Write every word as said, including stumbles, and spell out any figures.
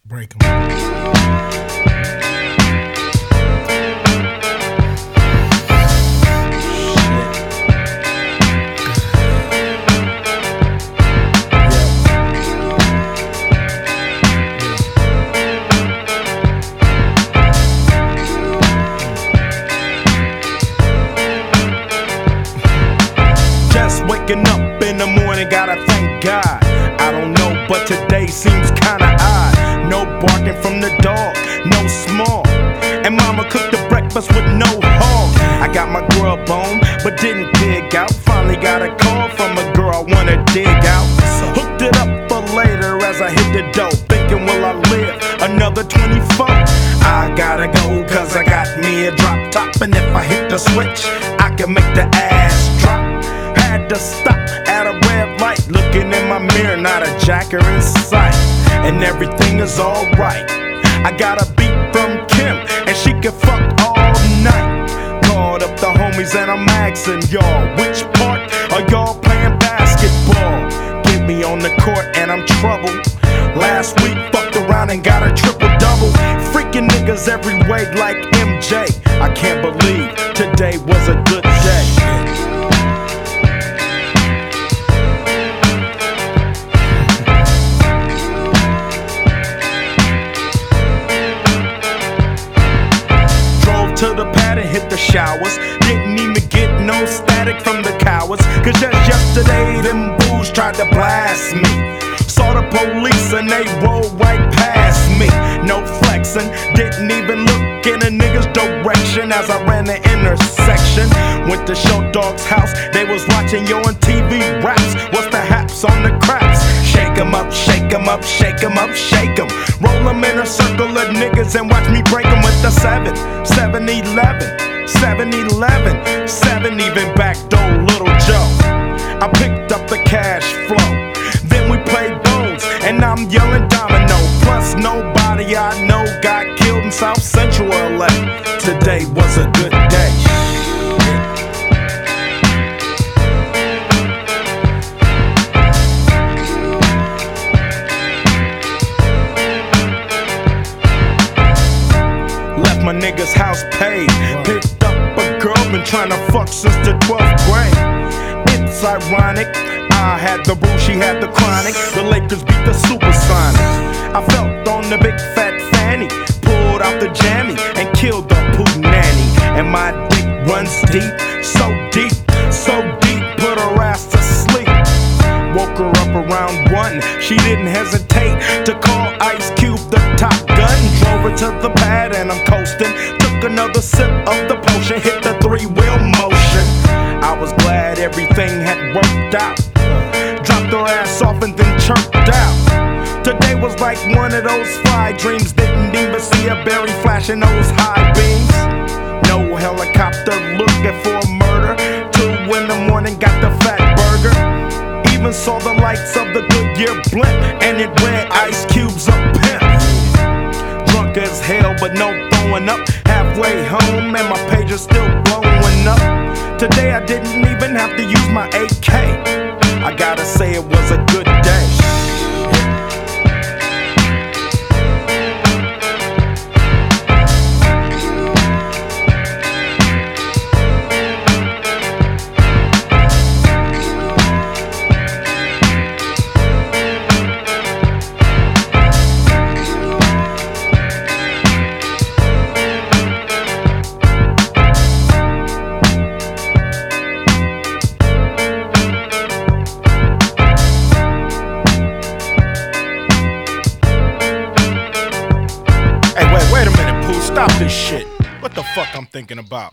Break 'em. Waking up in the morning, gotta thank God. I don't know, but today seems kinda odd. No barking from the dog, no small. And mama cooked the breakfast with no hog. I got my grub on, but didn't dig out. Finally got a call from a girl I wanna dig out. Hooked it up for later as I hit the dough. Thinking, will I live another twenty-four? I gotta go, cause I got me a drop top. And if I hit the switch, I can make the ass drop. Had to stop at a red light, looking in my mirror, not a jacker in sight. And everything is alright. I got a beat from Kim, and she can fuck all night. Called up the homies and I'm asking y'all, which part are y'all playing basketball? Get me on the court and I'm troubled. Last week fucked around and got a triple double. Freaking niggas every way like M J. I can't believe today was a good day. To the pad and hit the showers. Didn't even get no static from the cowards. Cause just yesterday them fools tried to blast me. Saw the police and they rolled right past me. No flexing, didn't even look in a nigga's direction as I ran the intersection. Went to Show Dog's house, they was watching Yo on T V raps. What's the haps on the craps? Shake 'em up, shake 'em up, shake 'em up, shake 'em. Roll 'em in a circle of niggas and watch me break 'em with the seven. seven eleven, seven eleven, seven even backdoor Little Joe. I picked up the cash flow, then we played bones, and I'm yelling domino. Plus nobody I know got killed in South Central L A. Today was a good day. My nigga's house paid. Picked up a girl, been trying to fuck since the twelfth grade. It's ironic, I had the boo, she had the chronic. The Lakers beat the Supersonics. I felt on the big fat fanny, pulled out the jammy and killed the poop nanny. And my dick runs deep, so deep, so deep, put her ass to sleep. Woke her up around one, she didn't hesitate to call Ice Cube the top gun. Drove her to the pad and I'm coasting. Took another sip of the potion, hit the three-wheel motion. I was glad everything had worked out. Dropped her ass off and then chirped out. Today was like one of those fly dreams. Didn't even see a berry flashing those high beams. No helicopter looking for a murder. Two in the morning, got the fat burger. Even saw the lights of the Goodyear blimp, and it read Ice Cube's a pimp. Drunk as hell, but no throwing up. Halfway home, and my pager's still blowing up. Today I didn't even have to use my A K. I gotta say it was a good day. Stop this shit. What the fuck I'm thinking about?